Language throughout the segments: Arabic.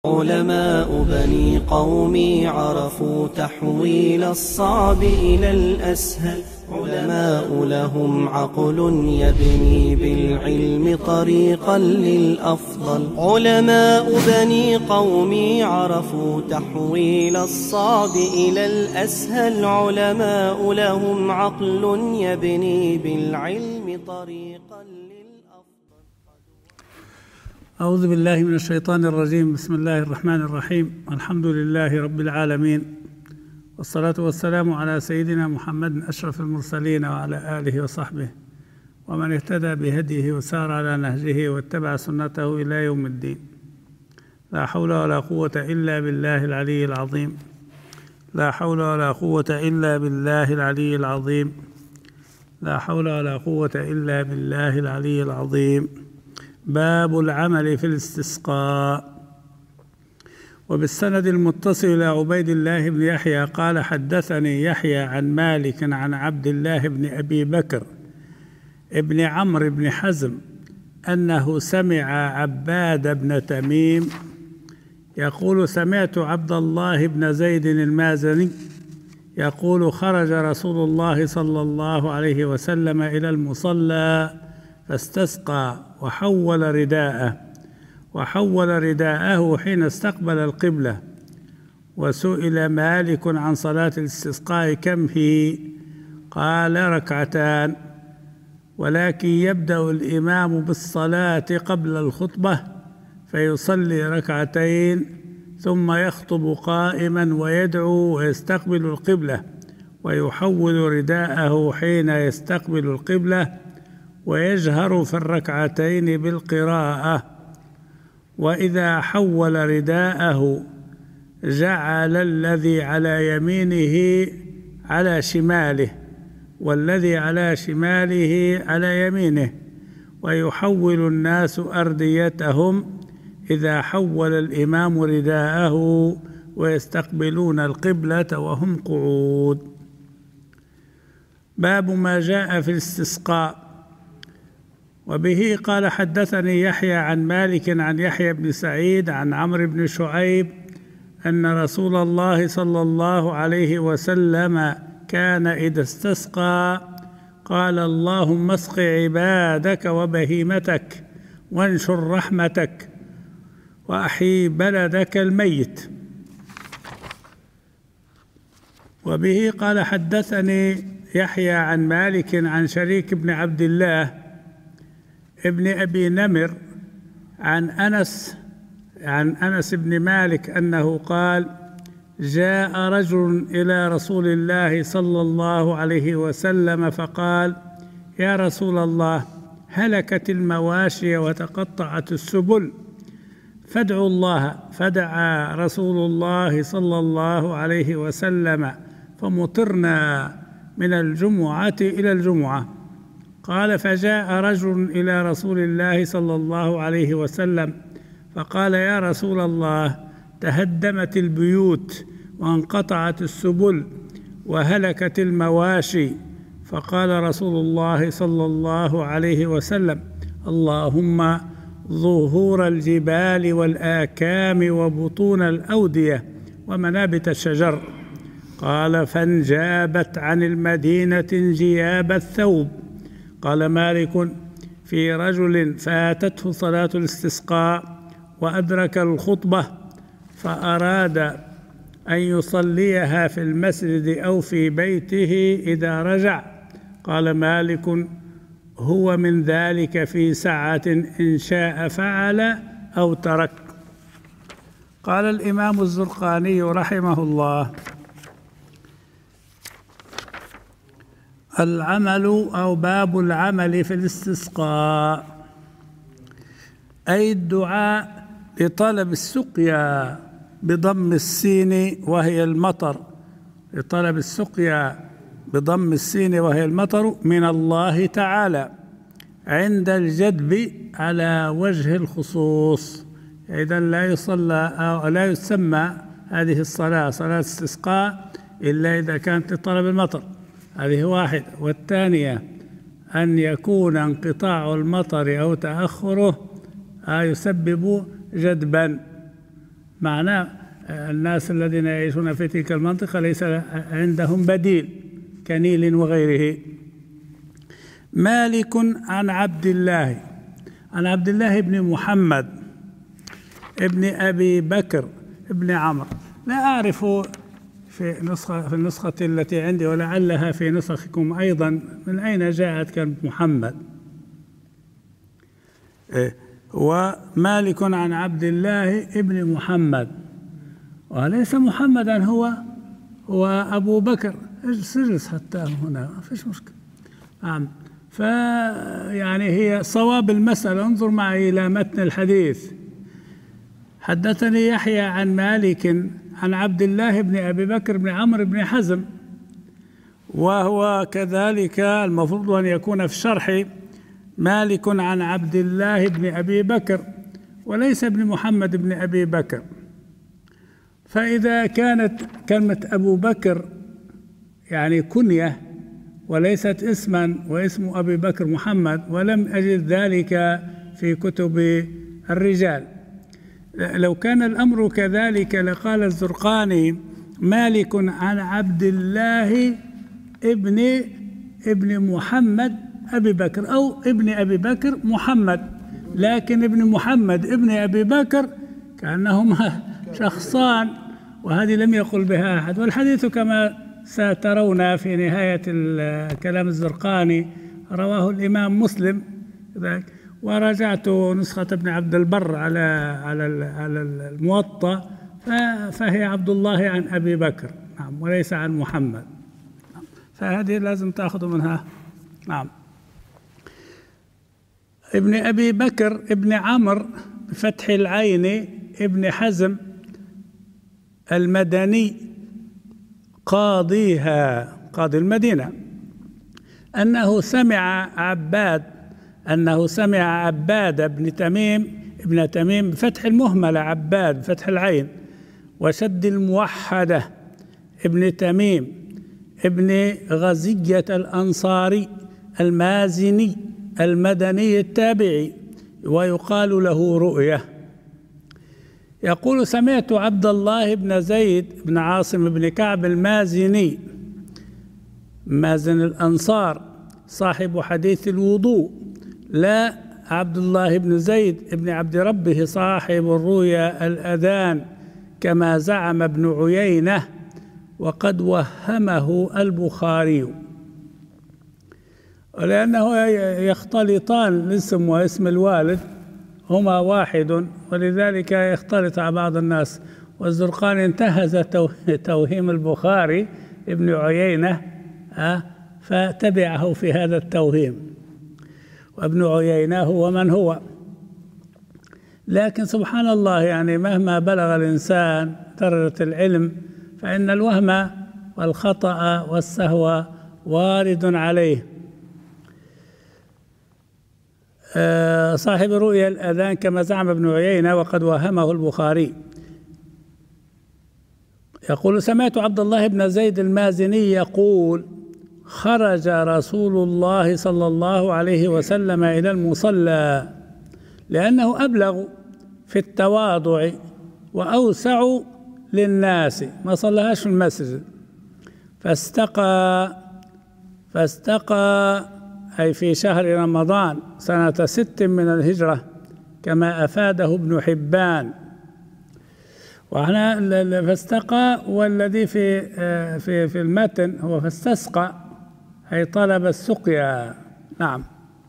علماء بني قومي عرفوا تحويل الصعب إلى الأسهل. علماء لهم عقل يبني بالعلم طريقا للأفضل. علماء بني قومي عرفوا تحويل الصعب إلى الأسهل. علماء لهم عقل يبني بالعلم طريقا للأفضل. أعوذ بالله من الشيطان الرجيم. بسم الله الرحمن الرحيم. الحمد لله رب العالمين، والصلاة والسلام على سيدنا محمد أشرف المرسلين وعلى آله وصحبه ومن اهتدى بهديه وسار على نهجه واتبع سنته إلى يوم الدين. لا حول ولا قوة إلا بالله العلي العظيم. لا حول ولا قوة إلا بالله العلي العظيم. لا حول ولا قوة إلا بالله العلي العظيم. باب العمل في الاستسقاء. وبالسند المتصل إلى عبيد الله بن يحيى قال: حدثني يحيى عن مالك عن عبد الله بن أبي بكر ابن عمرو بن حزم أنه سمع عباد بن تميم يقول: سمعت عبد الله بن زيد المازني يقول: خرج رسول الله صلى الله عليه وسلم إلى المصلى فاستسقى وحول رداءه حين استقبل القبلة. وسئل مالك عن صلاة الاستسقاء كم هي؟ قال: ركعتان، ولكن يبدأ الإمام بالصلاة قبل الخطبة فيصلي ركعتين ثم يخطب قائما ويدعو ويستقبل القبلة ويحول رداءه حين يستقبل القبلة ويجهر في الركعتين بالقراءة. وإذا حول رداءه جعل الذي على يمينه على شماله والذي على شماله على يمينه، ويحول الناس أرديتهم إذا حول الإمام رداءه ويستقبلون القبلة وهم قعود. باب ما جاء في الاستسقاء. وبه قال: حدثني يحيى عن مالك عن يحيى بن سعيد عن عمرو بن شعيب أن رسول الله صلى الله عليه وسلم كان إذا استسقى قال: اللهم اسق عبادك وبهيمتك وانشر رحمتك وأحيي بلدك الميت. وبه قال: حدثني يحيى عن مالك عن شريك بن عبد الله ابن أبي نمر عن أنس بن مالك أنه قال: جاء رجل إلى رسول الله صلى الله عليه وسلم فقال: يا رسول الله، هلكت المواشي وتقطعت السبل فادعوا الله. فدعا رسول الله صلى الله عليه وسلم فمطرنا من الجمعة إلى الجمعة. قال: فجاء رجل إلى رسول الله صلى الله عليه وسلم فقال: يا رسول الله، تهدمت البيوت وانقطعت السبل وهلكت المواشي. فقال رسول الله صلى الله عليه وسلم: اللهم ظهور الجبال والآكام وبطون الأودية ومنابت الشجر. قال: فانجابت عن المدينة انجياب الثوب. قال مالك: في رجل فاتته صلاة الاستسقاء وأدرك الخطبة فأراد أن يصليها في المسجد أو في بيته إذا رجع. قال مالك: هو من ذلك في سعة إن شاء فعل أو ترك. قال الإمام الزرقاني رحمه الله: العمل أو باب العمل في الاستسقاء، أي الدعاء لطلب السقيا بضم السين وهي المطر، لطلب السقيا بضم السين وهي المطر من الله تعالى عند الجدب على وجه الخصوص. إذا لا يصلى أو لا يسمى هذه الصلاة صلاة استسقاء إلا إذا كانت لطلب المطر، هذه واحد. والثانية أن يكون انقطاع المطر أو تأخره يسبب جدبا، معناه الناس الذين يعيشون في تلك المنطقة ليس عندهم بديل كنيل وغيره. مالك عن عبد الله بن محمد ابن أبي بكر ابن عمرو. لا أعرف في النسخة التي عندي ولعلها في نسخكم أيضا من أين جاءت كلمة محمد. ومالك عن عبد الله ابن محمد، وليس محمدا هو أبو بكر. اجلس حتى هنا ما فيش مشكلة. نعم. فيعني هي صواب المسألة. انظر معي إلى متن الحديث. حدثني يحيى عن مالك عن عبد الله بن أبي بكر بن عمرو بن حزم، وهو كذلك المفروض أن يكون في الشرح مالك عن عبد الله بن أبي بكر وليس ابن محمد بن أبي بكر. فإذا كانت كلمة أبو بكر يعني كنية وليست اسما، واسم أبي بكر محمد، ولم أجد ذلك في كتب الرجال. لو كان الأمر كذلك لقال الزرقاني مالك عن عبد الله ابن محمد أبي بكر، أو ابن أبي بكر محمد، لكن ابن محمد ابن أبي بكر كأنهما شخصان، وهذه لم يقل بها أحد. والحديث كما سترون في نهاية كلام الزرقاني رواه الإمام مسلم، وراجعت نسخة ابن عبد البر على الموطأ، فهي عبد الله عن أبي بكر، نعم، وليس عن محمد. نعم. فهذه لازم تأخذوا منها. نعم. ابن أبي بكر ابن عمرو بفتح العين ابن حزم المدني قاضيها، قاضي المدينة، أنه سمع عباد ابن تميم بفتح المهملة عباد بفتح العين وشد الموحدة ابن تميم ابن غزية الأنصاري المازني المدني التابعي، ويقال له رؤية. يقول سمعت عبد الله بن زيد بن عاصم بن كعب المازني مازن الأنصار صاحب حديث الوضوء، لا عبد الله بن زيد بن عبد ربه صاحب الرؤيا الأذان كما زعم ابن عيينة، وقد وهمه البخاري، ولأنه يختلطان الاسم واسم الوالد، هما واحد، ولذلك يختلط على بعض الناس. والزرقاني انتهز توهيم البخاري ابن عيينة فتبعه في هذا التوهيم، وابن عيينة هو من هو. لكن سبحان الله، يعني مهما بلغ الإنسان درجة العلم فإن الوهم والخطأ والسهو وارد عليه. صاحب رؤيا الأذان كما زعم ابن عيينة وقد وهمه البخاري. يقول سمعت عبد الله بن زيد المازني يقول خرج رسول الله صلى الله عليه وسلم إلى المصلى لأنه أبلغ في التواضع وأوسع للناس، ما صلىهاش في المسجد. فاستقى أي في شهر رمضان سنة 6 من الهجرة كما أفاده ابن حبان. وهنا فاستقى، والذي في المتن هو فاستسقى أي طلب السقيا، نعم،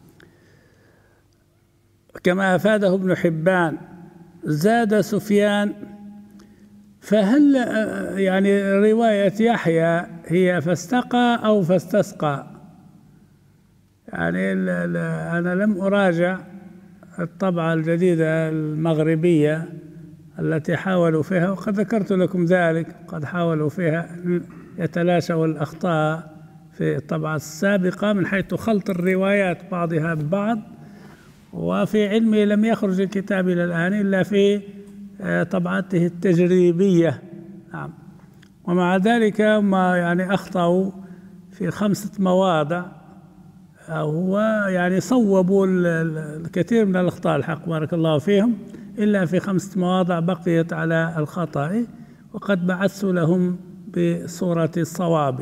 كما أفاده ابن حبان. زاد سفيان، فهل يعني رواية يحيى هي فاستقى أو فاستسقى؟ يعني أنا لم أراجع الطبعة الجديدة المغربية التي حاولوا فيها، وقد ذكرت لكم ذلك، قد حاولوا فيها يتلاشوا الأخطاء في الطبعة السابقة من حيث خلط الروايات بعضها ببعض. وفي علمي لم يخرج الكتاب إلى الآن إلا في طبعته التجريبية، نعم. ومع ذلك ما يعني أخطأوا في 5 مواضع، هو يعني صوبوا الكثير من الأخطاء، الحق بارك الله فيهم، إلا في 5 مواضع بقيت على الخطأ، وقد بعثت لهم بصورة الصواب.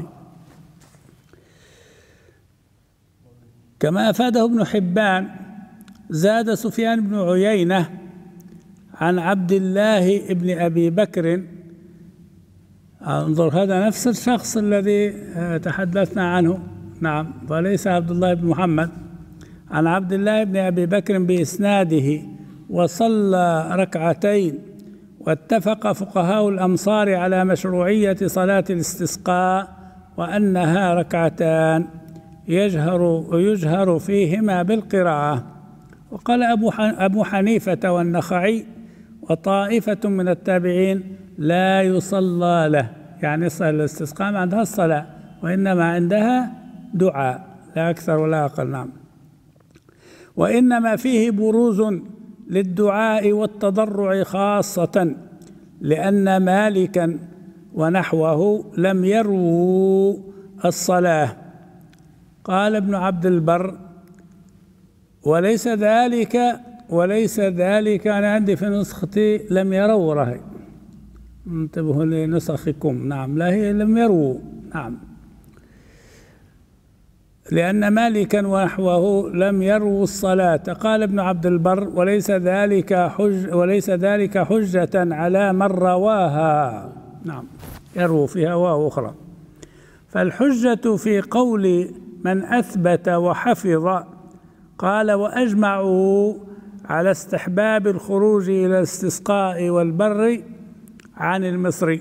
كما أفاده ابن حبان، زاد سفيان بن عيينة عن عبد الله بن أبي بكر، انظر هذا نفس الشخص الذي تحدثنا عنه، نعم، وليس عبد الله بن محمد، عن عبد الله بن أبي بكر بإسناده: وصلى ركعتين. واتفق فقهاء الأمصار على مشروعية صلاة الاستسقاء وأنها ركعتان يجهر فيهما بالقراءة. وقال أبو حنيفة والنخعي وطائفة من التابعين: لا يصلى له، يعني صلاة الاستسقاء ما عندها الصلاة، وإنما عندها دعاء، لا أكثر ولا أقل. نعم. وإنما فيه بروز للدعاء والتضرع خاصة، لأن مالكا ونحوه لم يرووا الصلاة. قال ابن عبد البر: وليس ذلك أنا عندي في نسختي لم يروا، رهي، انتبهوا لنسخكم. نعم، لا، هي لم يروا. نعم، لأن مالكا ونحوه لم يروا الصلاة. قال ابن عبد البر: وليس ذلك حجة على من رواها. نعم، يروا فيها واو أخرى. فالحجة في قول من أثبت وحفظ. قال: وأجمعوا على استحباب الخروج إلى الاستسقاء والبر عن المصري،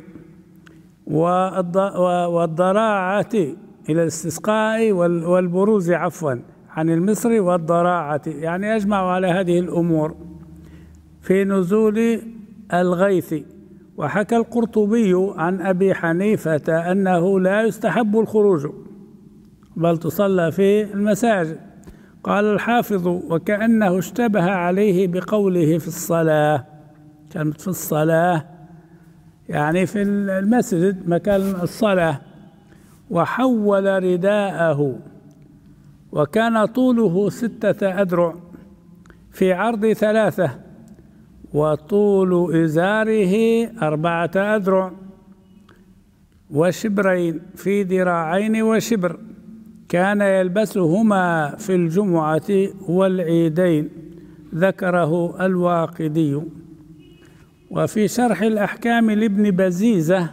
والضراعة إلى الاستسقاء والبروز عن المصري والضراعة، يعني أجمعوا على هذه الأمور في نزول الغيث. وحكى القرطبي عن أبي حنيفة أنه لا يستحب الخروج، بل تصلى في المساجد. قال الحافظ: وكأنه اشتبه عليه بقوله في الصلاة. كانت في الصلاة يعني في المسجد مكان الصلاة. وحول رداءه، وكان طوله 6 أذرع في عرض 3، وطول إزاره 4 أذرع وشبرين في ذراعين وشبر، كان يلبسهما في الجمعة والعيدين. ذكره الواقدي. وفي شرح الأحكام لابن بزيزة: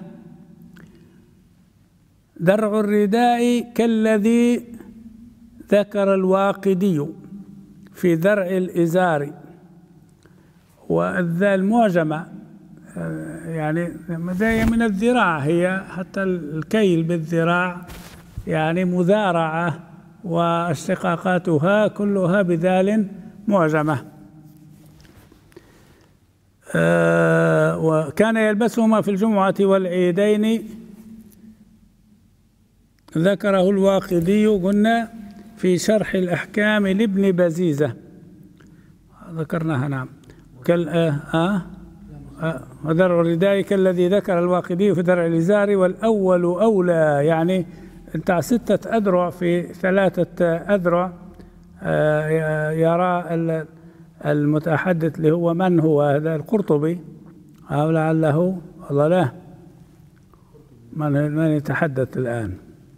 درع الرداء كالذي ذكر الواقدي في درع الإزار. والمعجمة يعني جاية من الذراع، هي حتى الكيل بالذراع يعني مذارعة، واشتقاقاتها كلها بذال معجمة. وكان يلبسهما في الجمعة والعيدين. ذكره الواقدي قلنا في شرح الأحكام لابن بزيزة، ذكرناها. نعم. ودرع الرداء كالذي ذكر الواقدي في درع الإزار، والأول أولى، يعني انت 6 أذرع في 3 أذرع. يرى المتحدث اللي هو من هو هذا القرطبي، أو لعله والله لا من يتحدث الآن.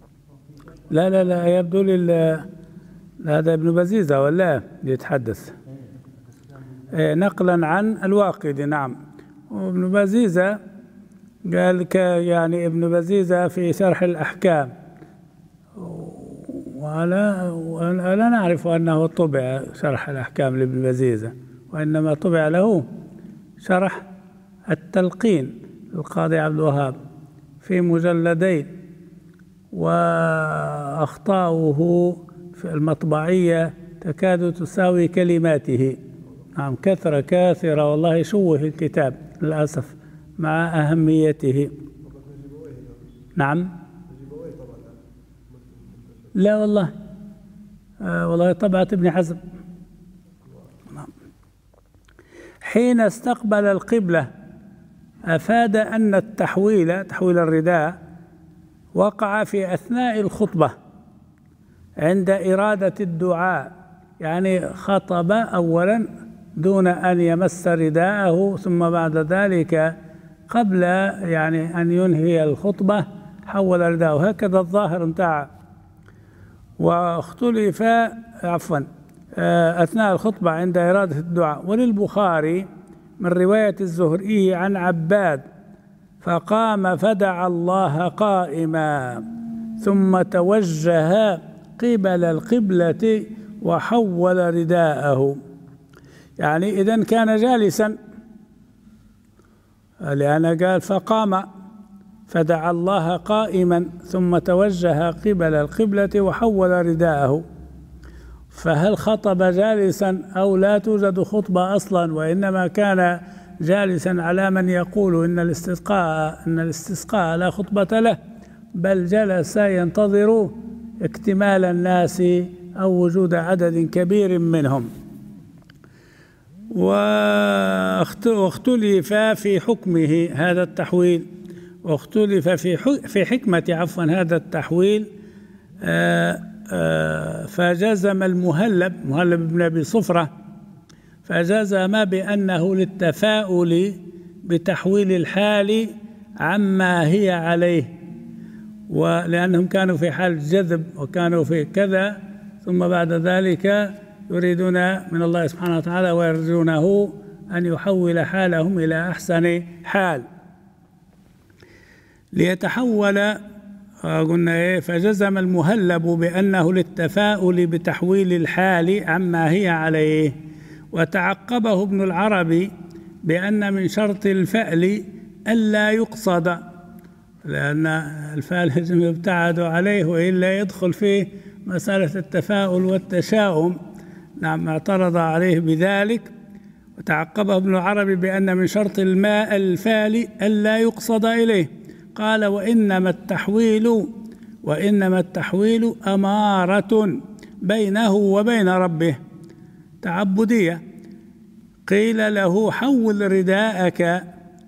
لا يبدو لي هذا ابن بزيزة ولا يتحدث نقلا عن الواقدي. نعم. وابن بزيزة قال يعني ابن بزيزة في شرح الأحكام، ولا نعرف أنه طبع شرح الأحكام لابن بزيزة، وإنما طبع له شرح التلقين للقاضي عبد الوهاب في مجلدين، وأخطاؤه في المطبعية تكاد تساوي كلماته. نعم، كثرة والله، شوه الكتاب للأسف مع أهميته. نعم. لا والله، والله طبعة ابن حزم. حين استقبل القبلة أفاد أن تحويل الرداء وقع في أثناء الخطبة عند إرادة الدعاء، يعني خطب أولا دون أن يمس رداءه، ثم بعد ذلك قبل يعني أن ينهي الخطبة حول رداءه. هكذا الظاهر انتهى. واختلف أثناء الخطبة عند إرادة الدعاء. وللبخاري من رواية الزهري عن عباد فقام فدعا الله قائما ثم توجه قبل القبلة وحول رداءه. يعني إذن كان جالسا، لأن قال فقام فدعا الله قائما ثم توجه قبل القبلة وحول رداءه. فهل خطب جالسا أو لا توجد خطبة أصلا، وإنما كان جالسا على من يقول إن الاستسقاء لا خطبة له، بل جلس ينتظر اكتمال الناس أو وجود عدد كبير منهم. واختلف في حكمه هذا التحويل، واختلف في حكمة هذا التحويل. فجزم المهلب بن أبي صفرة فجزم بأنه للتفاؤل بتحويل الحال عما هي عليه، ولأنهم كانوا في حال جذب وكانوا في كذا، ثم بعد ذلك يريدون من الله سبحانه وتعالى ويرجونه أن يحول حالهم إلى أحسن حال ليتحول. قلنا فجزم المهلب بأنه للتفاؤل بتحويل الحال عما هي عليه. وتعقبه ابن العربي بأن من شرط الفأل ألا يقصد، لأن الفأل يجب يبتعد عليه وإلا يدخل فيه مسألة التفاؤل والتشاؤم. نعم، اعترض عليه بذلك. وتعقبه ابن العربي بأن من شرط الفأل ألا يقصد إليه. قال وإنما التحويل أمارة بينه وبين ربه تعبدية. قيل له حول رداءك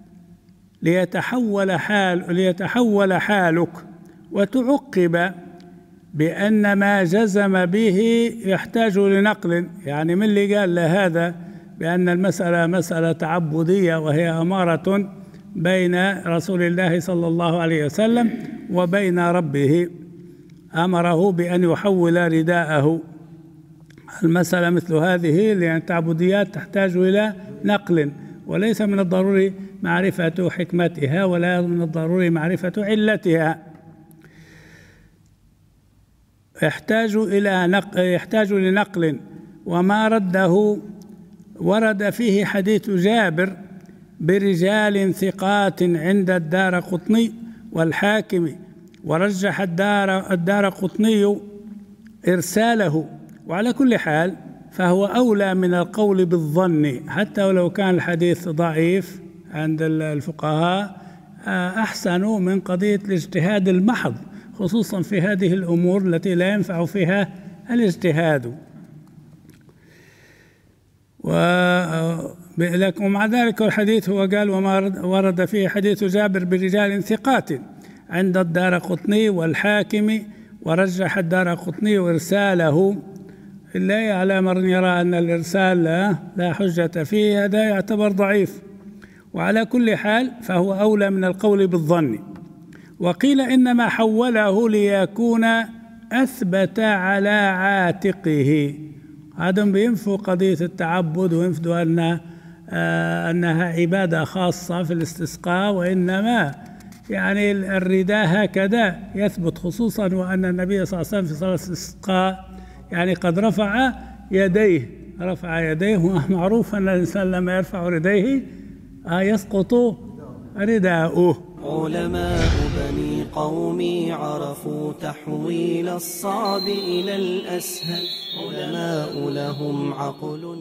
ليتحول حالك. وتعقب بأن ما جزم به يحتاج لنقل، يعني من اللي قال له بأن المسألة مسألة تعبدية وهي أمارة بين رسول الله صلى الله عليه وسلم وبين ربه، أمره بأن يحول رداءه. المسألة مثل هذه لأن التعبديات تحتاج إلى نقل، وليس من الضروري معرفة حكمتها ولا من الضروري معرفة علتها. يحتاج لنقل. وما رده ورد فيه حديث جابر برجال ثقات عند الدارقطني والحاكم، ورجح الدارقطني إرساله. وعلى كل حال فهو أولى من القول بالظن، حتى ولو كان الحديث ضعيف عند الفقهاء أحسن من قضية الاجتهاد المحض، خصوصا في هذه الأمور التي لا ينفع فيها الاجتهاد. ومع ذلك الحديث هو قال وما ورد فيه حديث جابر برجال ثقات عند الدارقطني والحاكم، ورجح الدارقطني إرساله. إلا على من يرى أن الإرسال لا حجة فيه، هذا يعتبر ضعيف. وعلى كل حال فهو أولى من القول بالظن. وقيل إنما حوله ليكون أثبت على عاتقه. هذا بينفوا قضية التعبد وينفوا أنها عبادة خاصة في الاستسقاء، وإنما يعني الرداء هكذا يثبت، خصوصا وأن النبي صلى الله عليه وسلم في صلاة الاستسقاء يعني قد رفع يديه، ومعروف أن الإنسان لما يرفع يديه يسقط رداؤه. علماء بني قومي عرفوا تحويل الصعب إلى الأسهل، علماء لهم عقل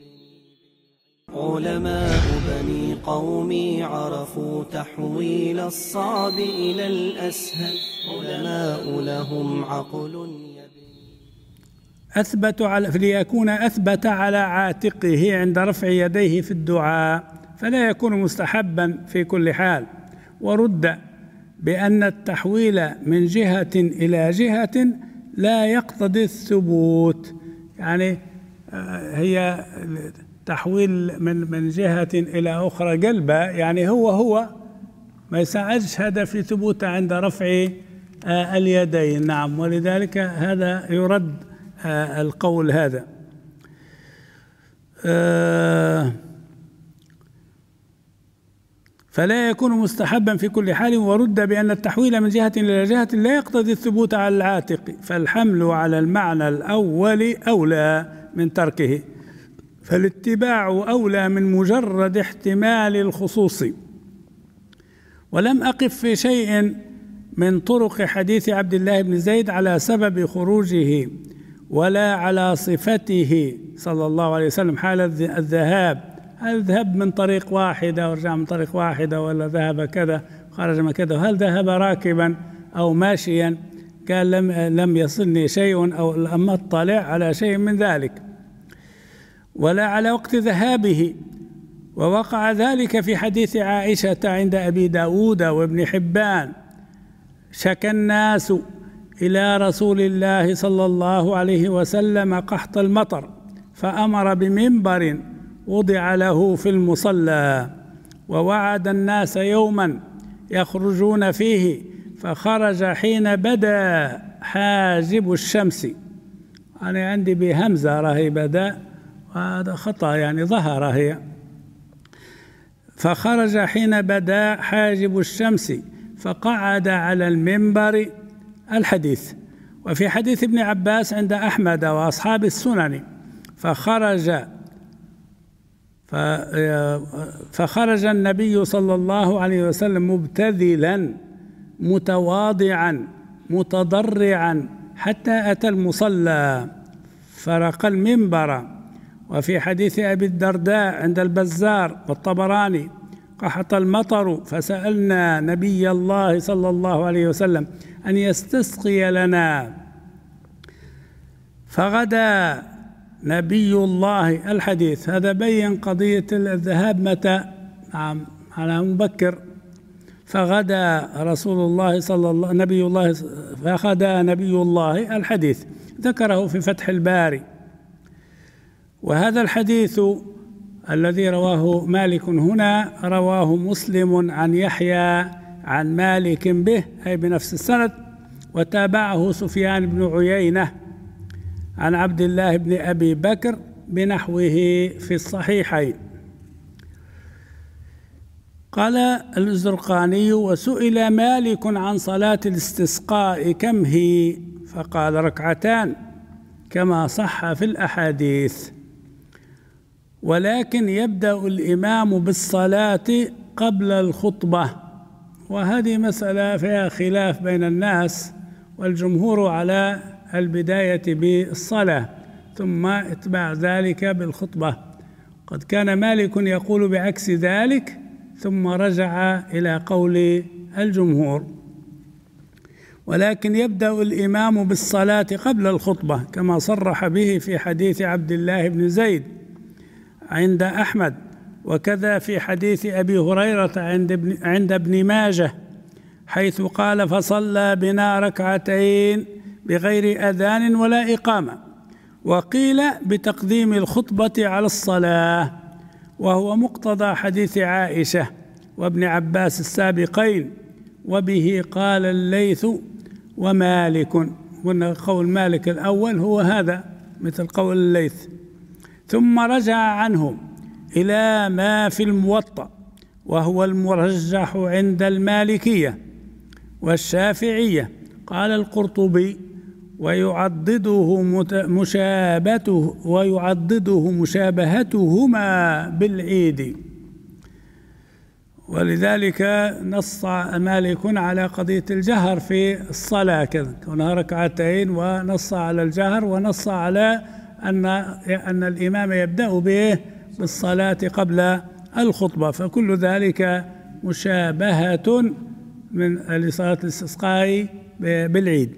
علماء بني قومي عرفوا تحويل الصعب إلى الأسهل، علماء لهم عقل ليكون أثبت على عاتقه عند رفع يديه في الدعاء، فلا يكون مستحبا في كل حال. ورد بأن التحويل من جهة إلى جهة لا يقتضي الثبوت، يعني هي تحويل من جهة إلى أخرى قلبة، يعني هو ما يساعدش هذا في ثبوته عند رفع اليدين. نعم، ولذلك هذا يرد القول هذا. فلا يكون مستحبا في كل حال. ورد بأن التحويل من جهة إلى جهة لا يقتضي الثبوت على العاتق، فالحمل على المعنى الأول أولى من تركه، فالاتباع أولى من مجرد احتمال الخصوص. ولم أقف في شيء من طرق حديث عبد الله بن زيد على سبب خروجه ولا على صفته صلى الله عليه وسلم حال الذهاب، هل ذهب من طريق واحدة ورجع من طريق واحدة، ولا ذهب كذا خرج من كذا، هل ذهب راكبا أو ماشيا؟ قال لم يصلني شيء أو لم أطلع على شيء من ذلك، ولا على وقت ذهابه. ووقع ذلك في حديث عائشة عند أبي داود وابن حبان: شكى الناس إلى رسول الله صلى الله عليه وسلم قحط المطر، فأمر بمنبر وضع له في المصلى، ووعد الناس يوما يخرجون فيه، فخرج حين بدا حاجب الشمس. أنا عندي بهمزة راهي بدا، وهذا خطأ يعني ظهر هي. فخرج حين بدا حاجب الشمس فقعد على المنبر الحديث. وفي حديث ابن عباس عند أحمد وأصحاب السنن: فخرج النبي صلى الله عليه وسلم مبتذلا متواضعا متضرعا حتى أتى المصلى فرق المنبر. وفي حديث أبي الدرداء عند البزار والطبراني: قحط المطر فسألنا نبي الله صلى الله عليه وسلم أن يستسقي لنا، فغدا نبي الله. الحديث هذا بين قضية الذهاب متى، على مبكر. فغدا نبي الله الحديث ذكره في فتح الباري. وهذا الحديث الذي رواه مالك هنا رواه مسلم عن يحيى عن مالك به، أي بنفس السند، وتابعه سفيان بن عيينة عن عبد الله بن أبي بكر بنحوه في الصحيحين. قال الزرقاني: وسئل مالك عن صلاة الاستسقاء كم هي؟ فقال: ركعتان، كما صح في الأحاديث، ولكن يبدأ الإمام بالصلاة قبل الخطبة. وهذه مسألة فيها خلاف بين الناس، والجمهور على البداية بالصلاة ثم اتباع ذلك بالخطبة. قد كان مالك يقول بعكس ذلك، ثم رجع إلى قول الجمهور. ولكن يبدأ الإمام بالصلاة قبل الخطبة، كما صرح به في حديث عبد الله بن زيد عند أحمد، وكذا في حديث أبي هريرة عند ابن ماجه، حيث قال: فصلى بنا ركعتين بغير أذان ولا إقامة. وقيل بتقديم الخطبة على الصلاة، وهو مقتضى حديث عائشة وابن عباس السابقين، وبه قال الليث ومالك. قلنا قول مالك الأول هو هذا مثل قول الليث. ثم رجع عنه إلى ما في الموطأ، وهو المرجح عند المالكية والشافعية. قال القرطبي: ويعضده مشابهتهما بالعيد. ولذلك نص مالك على قضية الجهر في الصلاة كذا كونها ركعتين، ونص على الجهر، ونص على أن الإمام يبدأ به بالصلاة قبل الخطبة، فكل ذلك مشابهة لصلاة الاستسقاء بالعيد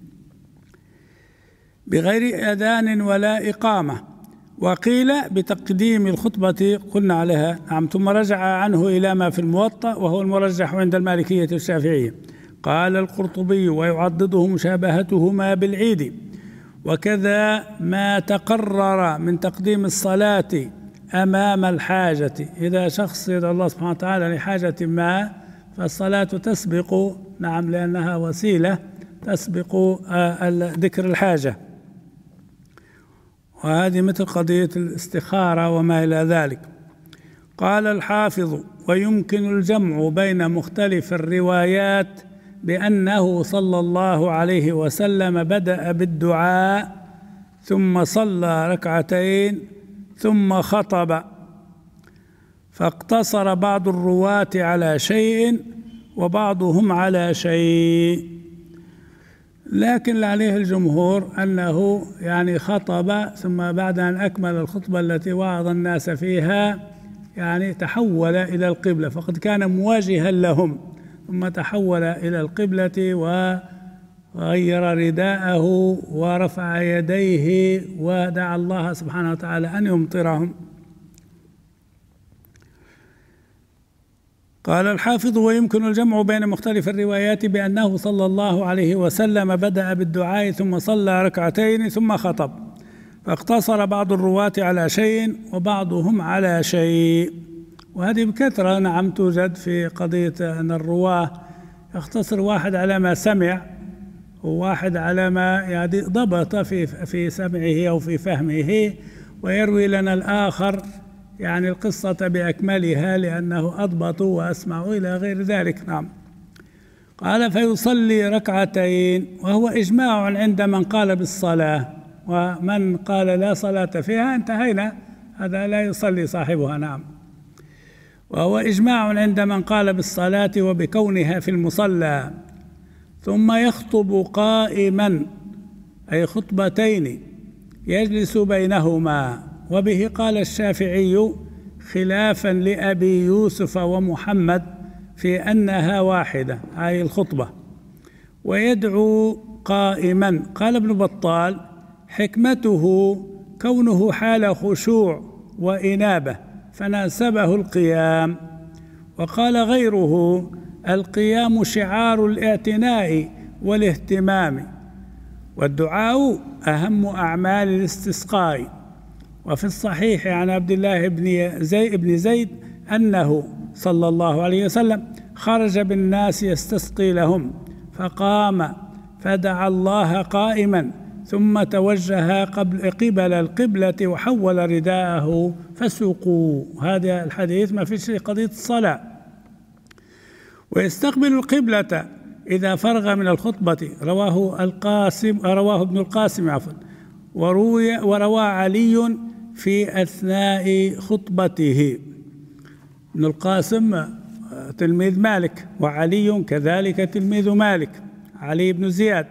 بغير أذان ولا إقامة. وقيل بتقديم الخطبة قلنا عليها. نعم. ثم رجع عنه إلى ما في الموطأ، وهو المرجح عند المالكية والشافعية. قال القرطبي: ويعضده مشابهتهما بالعيد. وكذا ما تقرر من تقديم الصلاة أمام الحاجة. إذا شخص يدعو الله سبحانه وتعالى لحاجة ما فالصلاة تسبق، نعم، لأنها وسيلة تسبق ذكر الحاجة. وهذه مثل قضية الاستخارة وما إلى ذلك. قال الحافظ: ويمكن الجمع بين مختلف الروايات بأنه صلى الله عليه وسلم بدأ بالدعاء ثم صلى ركعتين ثم خطب، فاقتصر بعض الرواة على شيء وبعضهم على شيء، لكن عليه الجمهور أنه يعني خطب ثم بعد أن أكمل الخطبة التي وعظ الناس فيها يعني تحول إلى القبلة، فقد كان مواجها لهم ثم تحول إلى القبلة وغير رداءه ورفع يديه ودعا الله سبحانه وتعالى أن يمطرهم. قال الحافظ: ويمكن الجمع بين مختلف الروايات بأنه صلى الله عليه وسلم بدأ بالدعاء ثم صلى ركعتين ثم خطب، فاقتصر بعض الرواة على شيء وبعضهم على شيء. وهذه بكثرة، نعم، توجد في قضية أن الرواة يختصر واحد على ما سمع وواحد على ما يعني ضبط في سمعه أو في فهمه، ويروي لنا الآخر يعني القصة بأكملها لأنه أضبط وأسمع إلى غير ذلك. نعم. قال: فيصلي ركعتين، وهو إجماع عند من قال بالصلاة، ومن قال لا صلاة فيها انتهينا، هذا لا يصلي صاحبها. نعم. وهو إجماع عند من قال بالصلاة وبكونها في المصلى، ثم يخطب قائما، أي خطبتين يجلس بينهما. وبه قال الشافعي خلافا لأبي يوسف ومحمد في أنها واحدة، أي الخطبة. ويدعو قائما. قال ابن بطال: حكمته كونه حال خشوع وإنابة فناسبه القيام. وقال غيره: القيام شعار الاعتناء والاهتمام، والدعاء أهم أعمال الاستسقاء. وفي الصحيح عن عبد الله بن زيد أنه صلى الله عليه وسلم خرج بالناس يستسقي لهم، فقام فدعا الله قائما، ثم توجه قبل القبلة وحول رداءه فسوقوا. هذا الحديث ما فيش قضية الصلاة. ويستقبل القبلة إذا فرغ من الخطبة، رواه ابن القاسم عفوا، وروى علي في أثناء خطبته. ابن القاسم تلميذ مالك، وعلي كذلك تلميذ مالك، علي بن زياد.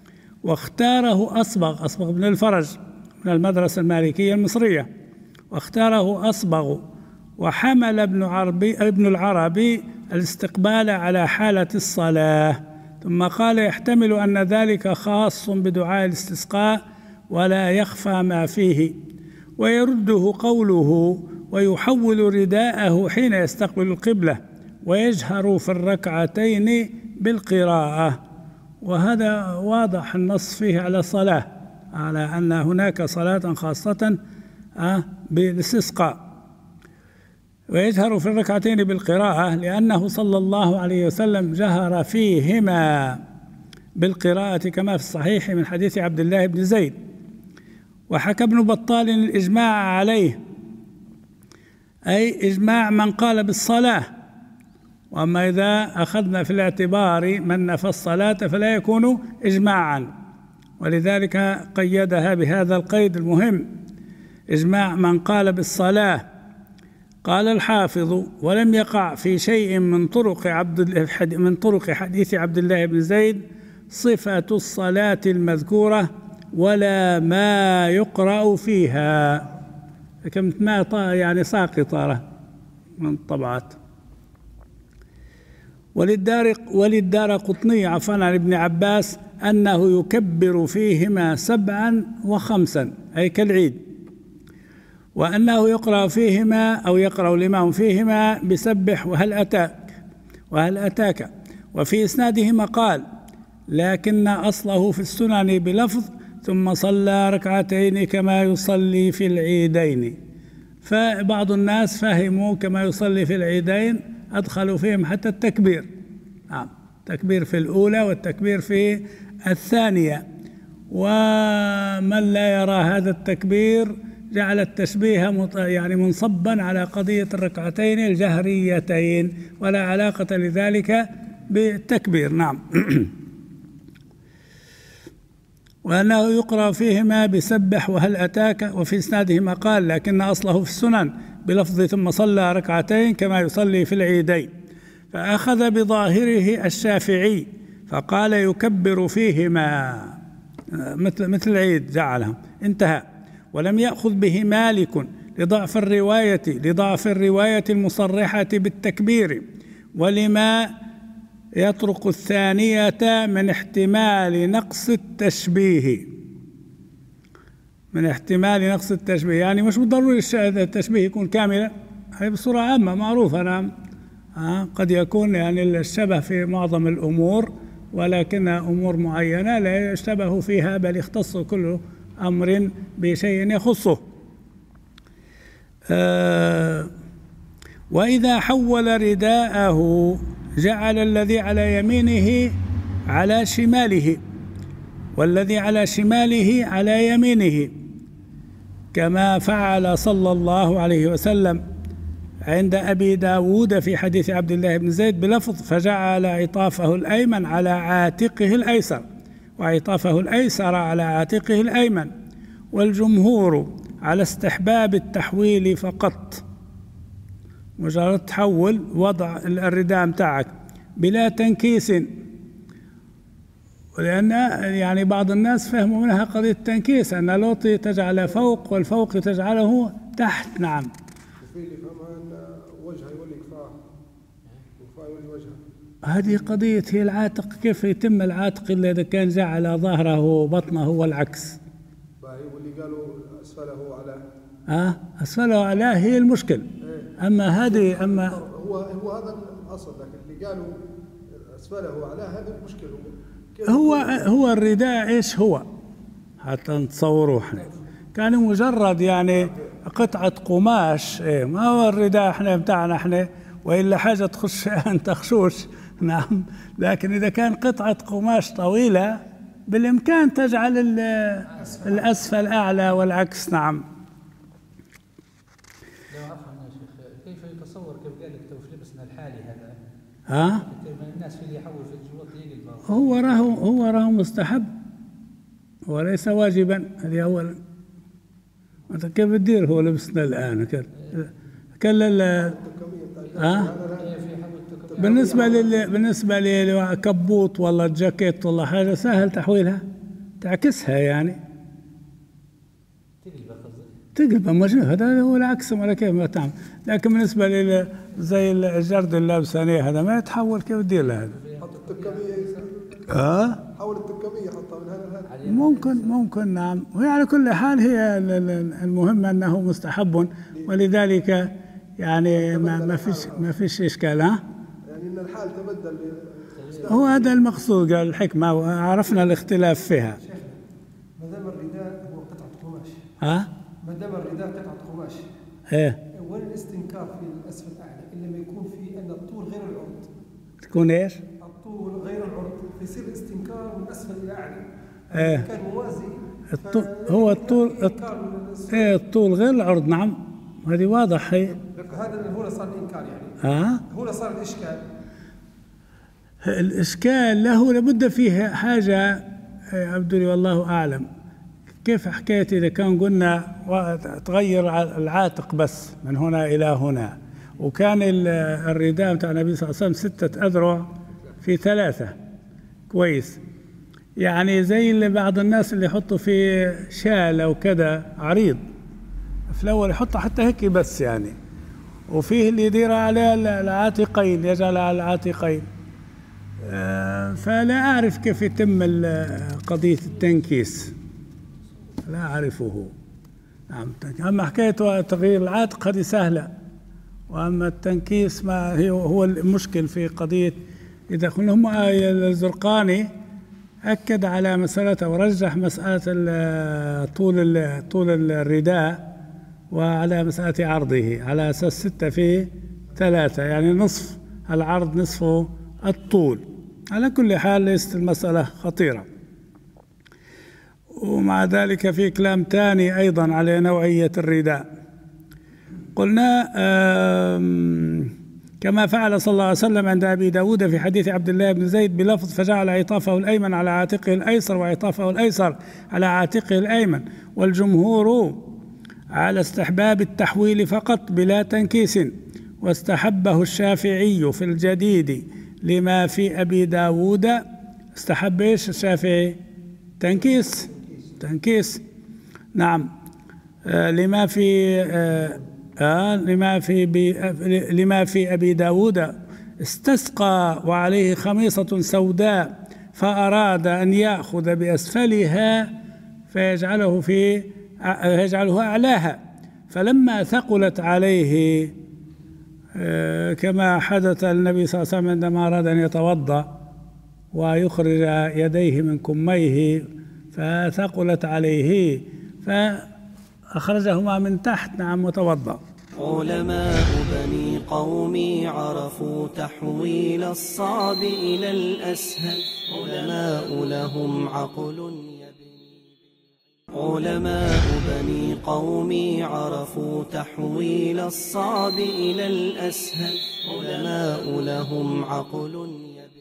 واختاره أصبغ بن الفرج من المدرسة المالكية المصرية، واختاره أصبغ. وحمل ابن العربي الاستقبال على حالة الصلاة، ثم قال: يحتمل أن ذلك خاص بدعاء الاستسقاء ولا يخفى ما فيه. ويرده قوله: ويحول رداءه حين يستقبل القبلة، ويجهر في الركعتين بالقراءة. وهذا واضح النص فيه على صلاة، على أن هناك صلاة خاصة بالاستسقاء. ويجهر في الركعتين بالقراءة لأنه صلى الله عليه وسلم جهر فيهما بالقراءة كما في الصحيح من حديث عبد الله بن زيد. وحكى ابن بطال الإجماع عليه، أي إجماع من قال بالصلاة. وأما إذا أخذنا في الاعتبار من نفى الصلاة فلا يكون إجماعا، ولذلك قيدها بهذا القيد المهم: إجماع من قال بالصلاة. قال الحافظ: ولم يقع في شيء من طرق حديث عبد الله بن زيد صفة الصلاة المذكورة ولا ما يقرأ فيها، كم ما يعني ساقطة من الطبعات. وللدار قطني عفوا عن ابن عباس أنه يكبر فيهما 7 و5، أي كالعيد، وأنه يقرأ فيهما أو يقرأ الإمام فيهما بسبح وهل أتاك. وفي إسنادهما قال: لكن أصله في السنن بلفظ: ثم صلى ركعتين كما يصلي في العيدين. فبعض الناس فهموا كما يصلي في العيدين، أدخلوا فيهم حتى التكبير. نعم، التكبير في الأولى والتكبير في الثانية. ومن لا يرى هذا التكبير جعل التشبيه يعني منصبا على قضية الركعتين الجهريتين، ولا علاقة لذلك بالتكبير. نعم. وأنه يقرأ فيهما بسبح وهل أتاك، وفي إسنادهما قال لكن أصله في السنن بلفظ ثم صلى ركعتين كما يصلي في العيدين. فأخذ بظاهره الشافعي فقال يكبر فيهما مثل العيد جعلهم، انتهى. ولم يأخذ به مالك لضعف الرواية المصرحة بالتكبير، ولما يطرق الثانية من احتمال نقص التشبيه. يعني مش بالضروري التشبيه يكون كاملا، هي بصورة عامة معروفة. نعم، قد يكون يعني الشبه في معظم الأمور، ولكن أمور معينة لا يشتبه فيها، بل يختص كل أمر بشيء يخصه. وإذا حول رداءه جعل الذي على يمينه على شماله، والذي على شماله على يمينه، كما فعل صلى الله عليه وسلم عند أبي داود في حديث عبد الله بن زيد بلفظ فجعل عطافه الأيمن على عاتقه الأيسر، وعطافه الأيسر على عاتقه الأيمن. والجمهور على استحباب التحويل فقط، مجرد تحول وضع الرداء متاعك بلا تنكيس، لأن يعني بعض الناس فهموا منها قضية التنكيس، أن لوطي تجعل فوق والفوق تجعله تحت. نعم. وفي اللي فهمها أن وجهه يولي كفاه وكفاه يولي وجهه. هذه قضية هي العاتق، كيف يتم العاتق إلا إذا كان جعل ظهره وبطنه والعكس. واللي قالوا أسفله على أسفله على هي المشكل. أما هذه هو هذا الأصل، لكن اللي قالوا أسفله على هذا المشكل. هو الرداء إيش هو حتى نتصوروه احنا؟ كان مجرد يعني قطعة قماش، ما هو الرداء احنا بتاعنا احنا، وإلا حاجة تخش أنت خشوش. نعم، لكن إذا كان قطعة قماش طويلة بالإمكان تجعل الأسفل أعلى والعكس. نعم. كيف يتصور كيف قال لك تو في لبسنا الحالي هذا؟ الناس في اللي يحول في الجوات هو راه مستحب وليس واجبا. هذه أولا. أنت كيف تدير هو لبسنا الآن كلا بالنسبة لكبوط ولا جاكيت ولا حاجة سهل تحويلها، تعكسها يعني تقلبها مجنون. هذا هو العكس ولا كيف ما تعمل. لكن بالنسبة زي الجرد اللابسانية هذا ما يتحول، كيف تدير له هذا؟ حط التكمية حول التكمية حطها من هذا ممكن. نعم. وهي على كل حال هي المهم أنه مستحب، ولذلك يعني ما فيش إشكال. يعني إن الحال تبدل. هو هذا المقصود، قال الحكمة وعرفنا الاختلاف فيها. ما دام الرداء هو قطعة قماش. ما دام الرداء قطعة قماش. وين الاستنكار في الأسفل الأعلى إلا ما يكون في أن الطول غير العرض. تكون إيش؟ الطول غير العرض، يصير الاستنكار من أسفل إلى أعلى. كان موازي. هو الطول غير العرض. نعم، هذه واضح. هي هذا اللي هو صار الإنكار يعني. هو صار الإشكال له لابد فيه حاجة عبدولي والله أعلم. كيف حكاية إذا كان قلنا تغير العاتق بس من هنا إلى هنا، وكان الرداء بتاع النبي صلى الله عليه وسلم 6 أذرع في 3 كويس، يعني زي اللي بعض الناس اللي يحطوا في شال أو كذا عريض في الأول يحطوا حتى هيك بس يعني، وفيه اللي يدير على العاتقين، يجعل على العاتقين. فلا أعرف كيف يتم قضية التنكيس، لا أعرفه. نعم. أما حكاية تغيير العاتق هذه سهلة، وأما التنكيس ما هو المشكل في قضية. إذا كنا هم الزرقاني أكد على مسألة ورجح مسألة طول الرداء وعلى مسألة عرضه على أساس 6 في 3، يعني نصف العرض نصف الطول. على كل حال ليست المسألة خطيرة. ومع ذلك في كلام تاني أيضا على نوعية الرداء. قلنا كما فعل صلى الله عليه وسلم عند أبي داود في حديث عبد الله بن زيد بلفظ فجعل عطافه الأيمن على عاتقه الأيسر وعطافه الأيسر على عاتقه الأيمن، والجمهور على استحباب التحويل فقط بلا تنكيس، واستحبه الشافعي في الجديد لما في أبي داود. استحب إيش الشافعي؟ تنكيس. نعم. لما في أبي داود استسقى وعليه خميصة سوداء فأراد أن يأخذ بأسفلها فيجعلها أعلاها، فلما ثقلت عليه كما حدث النبي صلى الله عليه وسلم عندما أراد أن يتوضأ ويخرج يديه من كميه فثقلت عليه فأخرجهما من تحت. نعم. وتوضأ. علماء بني قومي عرفوا تحويل الصعب إلى الأسهل، علماء لهم عقل علماء بني قومي عرفوا تحويل الصعب إلى الأسهل، علماء لهم عقل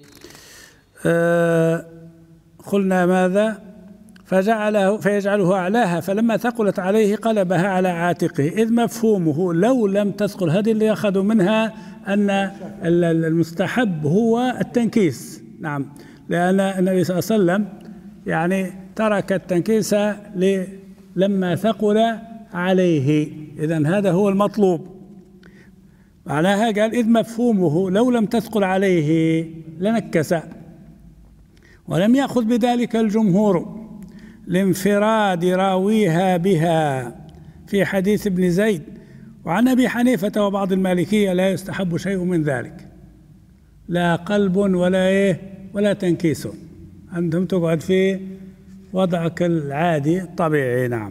قلنا ماذا؟ فيجعله أعلاها، فلما ثقلت عليه قلبها على عاتقه، إذ مفهومه لو لم تثقل. هذه اللي أخذوا منها أن المستحب هو التنكيس. نعم. لأن النبي صلى الله عليه وسلم يعني ترك التنكيس لما ثقل عليه، إذن هذا هو المطلوب. معناها قال إذ مفهومه لو لم تثقل عليه لنكس، ولم يأخذ بذلك الجمهور لانفراد راويها بها في حديث ابن زيد. وعن أبي حنيفة وبعض المالكية لا يستحب شيء من ذلك، لا قلب ولا تنكيس. أنتم تقعد في وضعك العادي الطبيعي. نعم.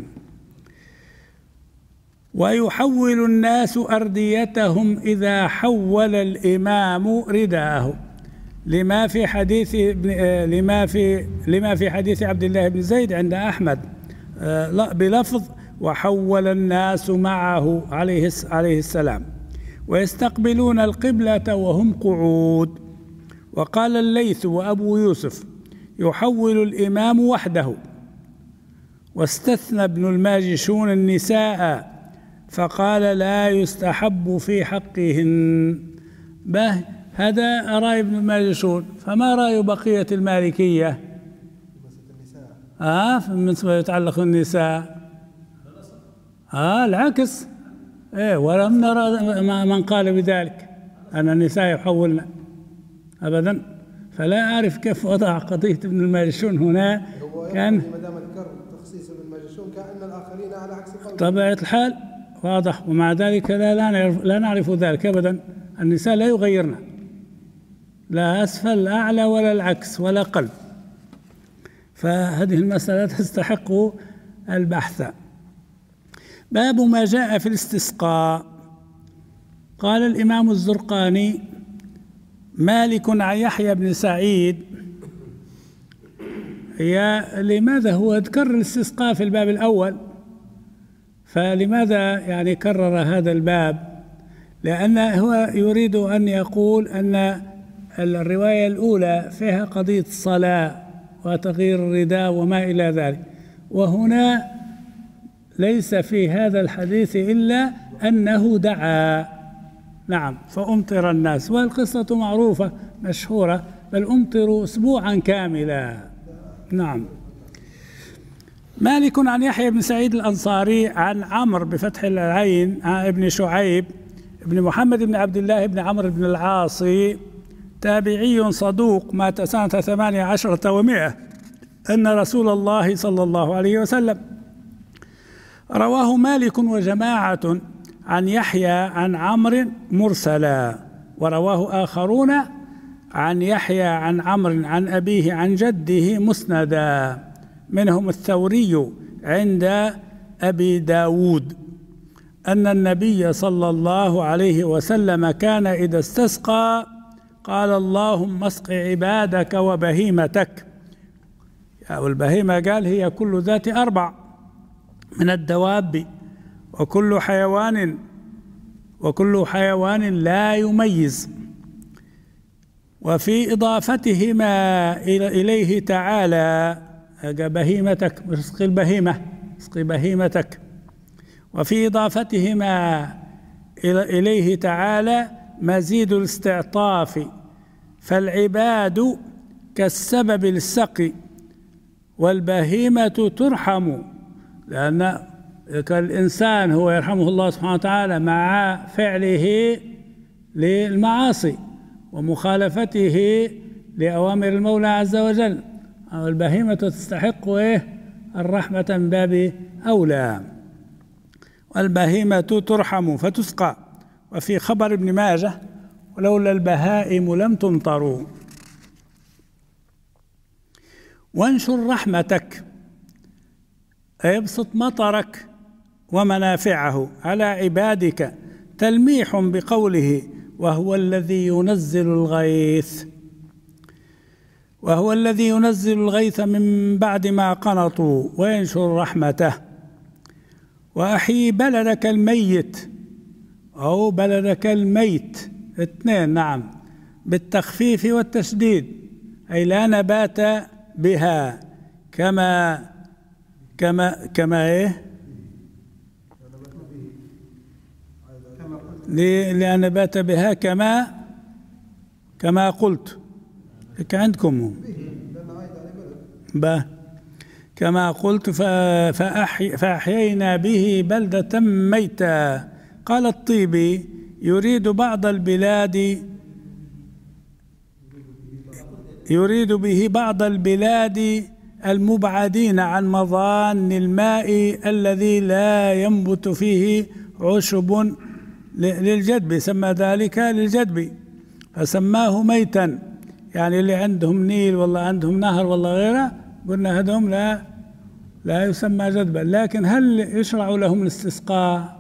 ويحول الناس أرديتهم إذا حول الإمام رداءه، لما في حديث عبد الله بن زيد عند أحمد بلفظ وحول الناس معه عليه السلام ويستقبلون القبلة وهم قعود. وقال الليث وأبو يوسف يحول الإمام وحده، واستثنى ابن الماجشون النساء فقال لا يستحب في حقهن. هذا رأي ابن الماجشون، فما رأي بقية المالكية؟ فيما يتعلق بالنساء العكس. ولم نرى من قال بذلك أن النساء يحولن أبدا. فلا أعرف كيف وضع قضية ابن الماجشون هنا. كان ما دام ذكر تخصيص ابن الماجشون كأن الآخرين على عكس قوله طبيعة الحال واضح. ومع ذلك لا نعرف ذلك أبدا. النساء لا يغيرن، لا أسفل أعلى ولا العكس ولا قلب. فهذه المسألة تستحق البحث. باب ما جاء في الاستسقاء. قال الإمام الزرقاني مالك عن يحيى بن سعيد. لماذا هو ذكر الاستسقاء في الباب الأول، فلماذا يعني كرر هذا الباب؟ لأنه هو يريد أن يقول أن الرواية الأولى فيها قضية الصلاة وتغيير الرداء وما إلى ذلك، وهنا ليس في هذا الحديث إلا أنه دعا. نعم. فأمطر الناس، والقصة معروفة مشهورة، بل أمطروا أسبوعا كاملا. نعم. مالك عن يحيى بن سعيد الأنصاري عن عمرو بفتح العين ابن شعيب ابن محمد بن عبد الله بن عمرو بن العاص، تابعي صدوق، مات سنة 18 و100، أن رسول الله صلى الله عليه وسلم. رواه مالك وجماعة عن يحيى عن عمرو مرسلا، ورواه آخرون عن يحيى عن عمرو عن أبيه عن جده مسندا، منهم الثوري عند أبي داود. أن النبي صلى الله عليه وسلم كان إذا استسقى قال اللهم اسق عبادك وبهيمتك. والبهيمة قال هي كل ذات أربع من الدواب وكل حيوان لا يميز. وفي إضافتهما إليه تعالى بهيمتك، اسقي البهيمة، اسقي بهيمتك. وفي إضافتهما إليه تعالى مزيد الاستعطاف، فالعباد كالسبب للسقي والبهيمة ترحم، لأن الإنسان هو يرحمه الله سبحانه وتعالى مع فعله للمعاصي ومخالفته لأوامر المولى عز وجل. البهيمة تستحق الرحمة من باب أولى. والبهيمة ترحم فتسقى. وفي خبر ابن ماجه ولولا البهائم لم تمطروا. وانشر رحمتك، ابسط مطرك ومنافعه على عبادك، تلميح بقوله وهو الذي ينزل الغيث من بعد ما قنطوا وينشر رحمته. وأحيي بلدك الميت أو بلدك الميت، اثنين نعم، بالتخفيف والتشديد، أي لا نبات بها كما لا نبات بها كما قلت عندكم كما قلت فأحيينا به بلدة ميتا. قال الطيبي يريد به بعض البلاد المبعدين عن مظان الماء الذي لا ينبت فيه عشب للجدب، سمى ذلك للجدب فسماه ميتا. يعني اللي عندهم نيل والله عندهم نهر والله غيره، قلنا هذهم لا يسمى جدبا. لكن هل يشرع لهم الاستسقاء؟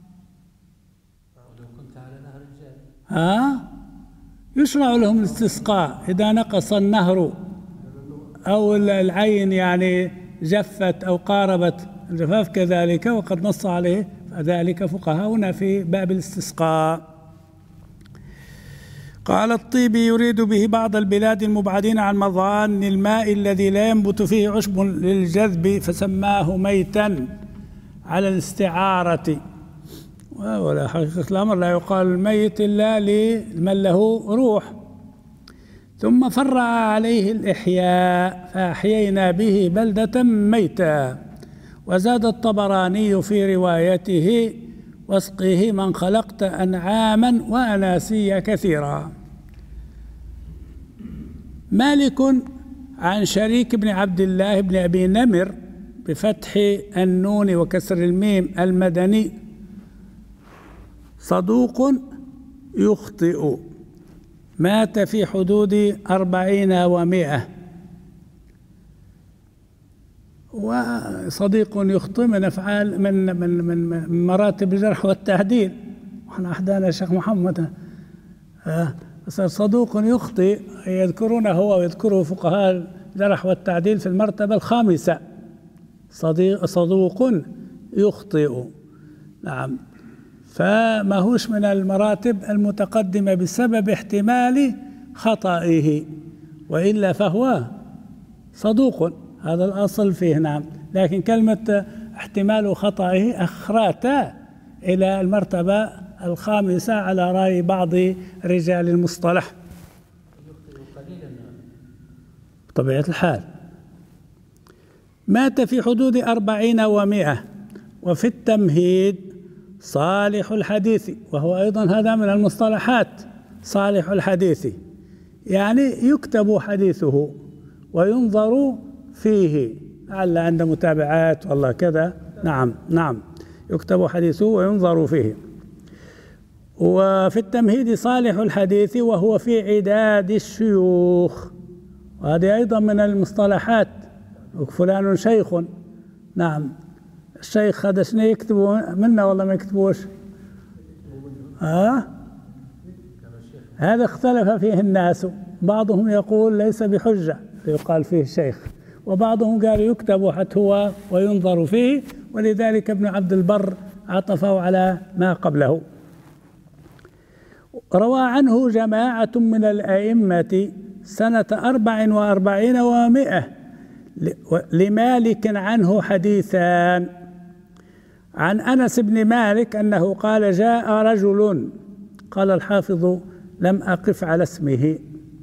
يشرع لهم الاستسقاء إذا نقص النهر أو العين يعني جفت أو قاربت الجفاف كذلك، وقد نص عليه ذلك فقهاؤنا في باب الاستسقاء. قال الطيبي يريد به بعض البلاد المبعدين عن مظان الماء الذي لا ينبت فيه عشب للجذب فسماه ميتا على الاستعارة. ولا حقيقة الأمر لا يقال الميت إلا لمن له روح. ثم فرع عليه الإحياء فأحيينا به بلدة ميتا. وزاد الطبراني في روايته واسقه من خلقت أنعاما وأناسيا كثيرا. مالك عن شريك بن عبد الله بن أبي نمر بفتح النون وكسر الميم المدني صدوق يخطئ، مات في حدود 40 و100. وصديق يخطئ من أفعال من مراتب الجرح والتعديل، وإحنا أحدانا الشيخ محمد صدوق يخطئ يذكرونه هو ويذكره فقهاء الجرح والتعديل في المرتبة الخامسة. صدوق يخطئ نعم، فما هوش من المراتب المتقدمة بسبب احتمال خطئه، وإلا فهو صدوق، هذا الأصل فيه نعم. لكن كلمة احتمال خطئه أخرت إلى المرتبة الخامسة على رأي بعض رجال المصطلح بطبيعة الحال. مات في حدود 40 و100. وفي التمهيد صالح الحديث، وهو أيضا هذا من المصطلحات، صالح الحديث يعني يكتب حديثه وينظر فيه، لعل عنده متابعات والله كذا، نعم يكتب حديثه وينظر فيه. وفي التمهيد صالح الحديث وهو في عداد الشيوخ، وهذه أيضا من المصطلحات، فلان شيخ نعم، الشيخ هذا شنو يكتبوا منا والله ما يكتبوش؟ هذا اختلف فيه الناس، بعضهم يقول ليس بحجة يقال فيه الشيخ، وبعضهم قال يكتب حتى هو وينظر فيه، ولذلك ابن عبد البر عطفه على ما قبله. روى عنه جماعة من الأئمة سنة 44 و100 لمالك عنه حديثان. عن أنس بن مالك أنه قال جاء رجل، قال الحافظ لم أقف على اسمه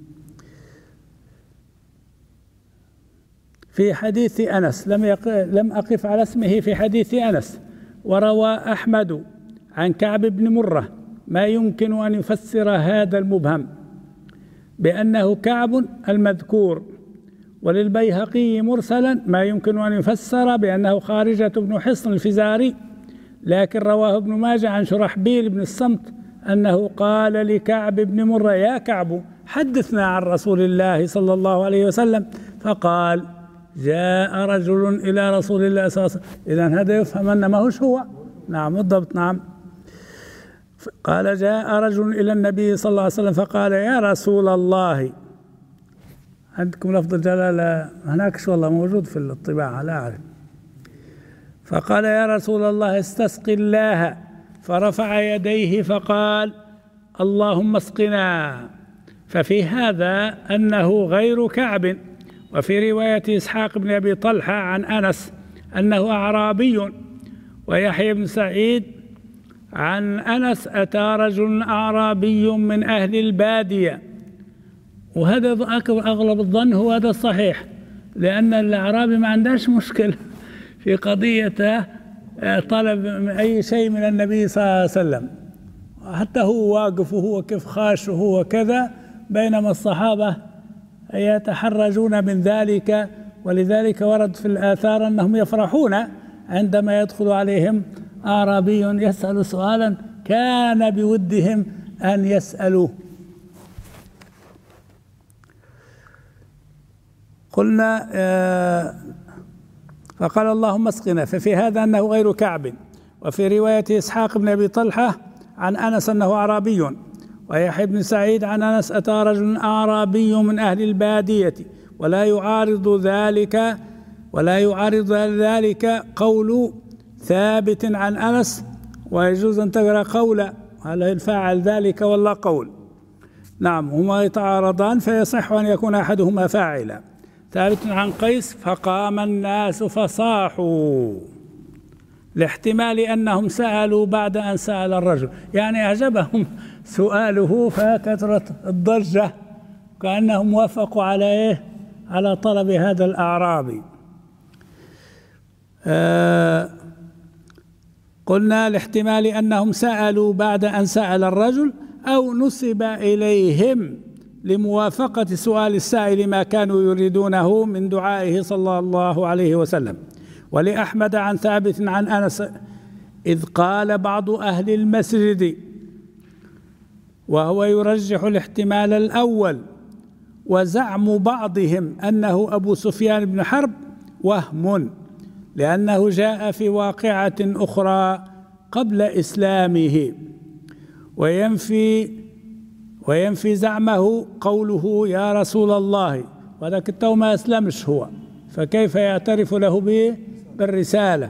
في حديث أنس، لم أقف على اسمه في حديث أنس. وروى أحمد عن كعب بن مرة ما يمكن أن يفسر هذا المبهم بأنه كعب المذكور، وللبيهقي مرسلا ما يمكن أن يفسر بأنه خارجة بن حصن الفزاري، لكن رواه ابن ماجه عن شرحبيل بن الصمت أنه قال لكعب بن مرة يا كعب حدثنا عن رسول الله صلى الله عليه وسلم، فقال جاء رجل إلى رسول الله صلى الله عليه وسلم. إذن هذا يفهم أن ما هو. نعم بالضبط. نعم. قال جاء رجل إلى النبي صلى الله عليه وسلم فقال يا رسول الله، عندكم لفظ الجلالة هناك شو والله موجود في الطباعة لا أعرف. فقال يا رسول الله استسقي الله، فرفع يديه فقال اللهم اسقنا. ففي هذا أنه غير كعب. وفي رواية إسحاق بن أبي طلحة عن أنس أنه أعرابي. ويحيى بن سعيد عن أنس أتى رجل أعرابي من أهل البادية، وهذا أغلب الظن هو هذا الصحيح، لأن الأعرابي ما عندهش مشكلة في قضية طلب أي شيء من النبي صلى الله عليه وسلم، حتى هو واقف وهو كيف خاش وهو كذا، بينما الصحابة يتحرجون من ذلك. ولذلك ورد في الآثار أنهم يفرحون عندما يدخل عليهم أعرابي يسأل سؤالا كان بودهم أن يسألوه. قلنا فقال اللهم اسقنا، ففي هذا أنه غير كعب. وفي رواية إسحاق بن أبي طلحة عن أنس أنه أعرابي. ويحيى بن سعيد عن أنس أتى رجل أعرابي من أهل البادية. ولا يعارض ذلك قول ثابت عن أنس، ويجوز أن تقرأ قول على الفاعل ذلك والله قول. نعم هما يتعارضان، فيصح أن يكون أحدهما فاعلا. ثابت عن قيس فقام الناس فصاحوا، لاحتمال أنهم سألوا بعد أن سأل الرجل، يعني أعجبهم سؤاله فكثرت الضجة كأنهم وافقوا على على طلب هذا الأعرابي. قلنا لاحتمال أنهم سألوا بعد أن سأل الرجل، أو نسب إليهم لموافقة سؤال السائل ما كانوا يريدونه من دعائه صلى الله عليه وسلم. ولأحمد عن ثابت عن أنس إذ قال بعض أهل المسجد، وهو يرجح الاحتمال الأول، وزعم بعضهم أنه أبو سفيان بن حرب وهم، لأنه جاء في واقعة أخرى قبل إسلامه. وينفي زعمه قوله يا رسول الله، وذاك التو ما أسلمش هو، فكيف يعترف له بالرسالة؟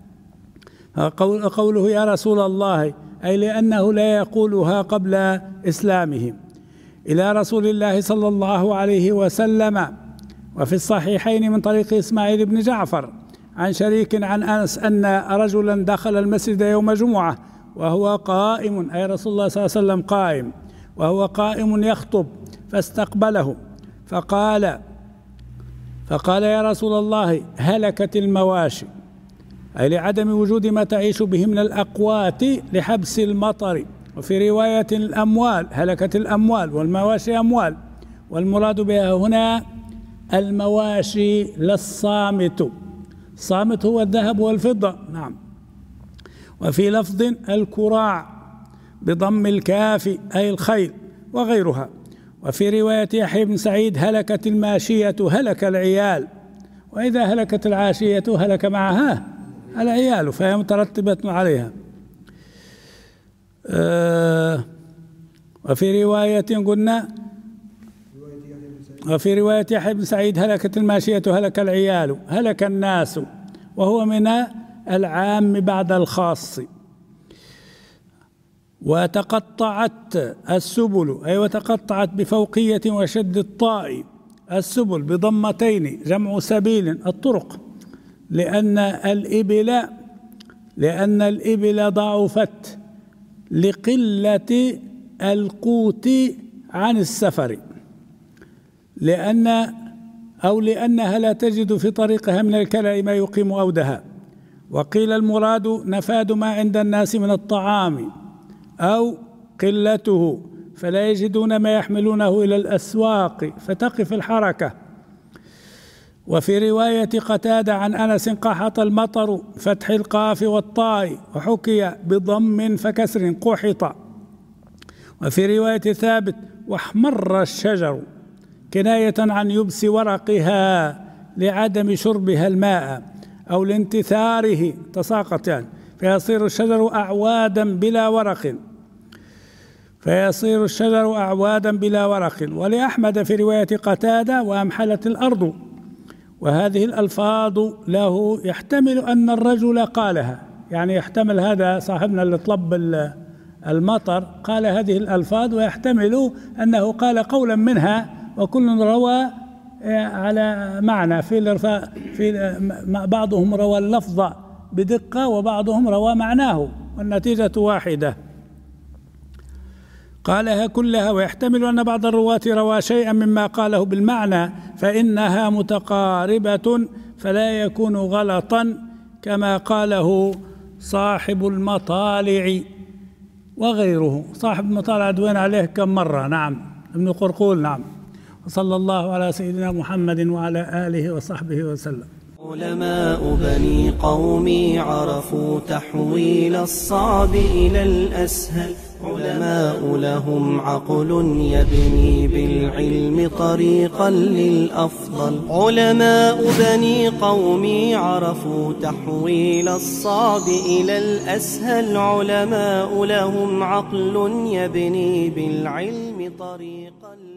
قوله يا رسول الله أي لأنه لا يقولها قبل إسلامه إلى رسول الله صلى الله عليه وسلم. وفي الصحيحين من طريق إسماعيل بن جعفر عن شريك عن أنس أن رجلا دخل المسجد يوم جمعة وهو قائم، أي رسول الله صلى الله عليه وسلم قائم، وهو قائم يخطب، فاستقبله فقال يا رسول الله هلكت المواشي، أي لعدم وجود ما تعيش به من الأقوات لحبس المطر. وفي رواية الأموال، هلكت الأموال، والمواشي أموال، والمراد بها هنا المواشي لا الصامت، الصامت هو الذهب والفضة. نعم. وفي لفظ الكراع بضم الكاف أي الخيل وغيرها. وفي رواية يحيى بن سعيد هلكت الماشية هلك العيال، وإذا هلكت العاشية هلك معها العيال، فهي مترتبة عليها. وفي رواية يحيى بن سعيد هلكت الماشية هلك العيال هلك الناس، وهو من العام بعد الخاص. وتقطعت السبل، أي وتقطعت بفوقية وشد الطاء، السبل بضمتين جمع سبيل الطرق، لأن الإبل ضعفت لقلة القوت عن السفر، لأنها لا تجد في طريقها من الكلى ما يقيم أودها. وقيل المراد نفاد ما عند الناس من الطعام أو قلته، فلا يجدون ما يحملونه إلى الأسواق فتقف الحركة. وفي رواية قتادة عن أنس قحط المطر فتح القاف والطاء، وحكي بضم فكسر قحط. وفي رواية ثابت واحمر الشجر، كناية عن يبس ورقها لعدم شربها الماء أو لانتثاره تساقط، يعني فيصير الشجر أعوادا بلا ورق. ولأحمد في رواية قتادة وأمحلت الأرض. وهذه الألفاظ له يحتمل أن الرجل قالها، يعني يحتمل هذا صاحبنا اللي طلب المطر قال هذه الألفاظ، ويحتمل أنه قال قولا منها، وكل روى على معنى. في بعضهم روى اللفظ بدقة وبعضهم روى معناه، والنتيجة واحدة. قالها كلها. ويحتمل أن بعض الرواة روى شيئا مما قاله بالمعنى، فإنها متقاربة فلا يكون غلطا، كما قاله صاحب المطالع وغيره. صاحب المطالع دوين عليه كم مرة، نعم، ابن قرقول، نعم. وصلى الله على سيدنا محمد وعلى آله وصحبه وسلم. علماء بني قومي عرفوا تحويل الصعب إلى الأسهل، علماء لهم عقل يبني بالعلم طريقا للأفضل. علماء بني قومي عرفوا تحويل الصعب إلى الأسهل، علماء لهم عقل يبني بالعلم طريقا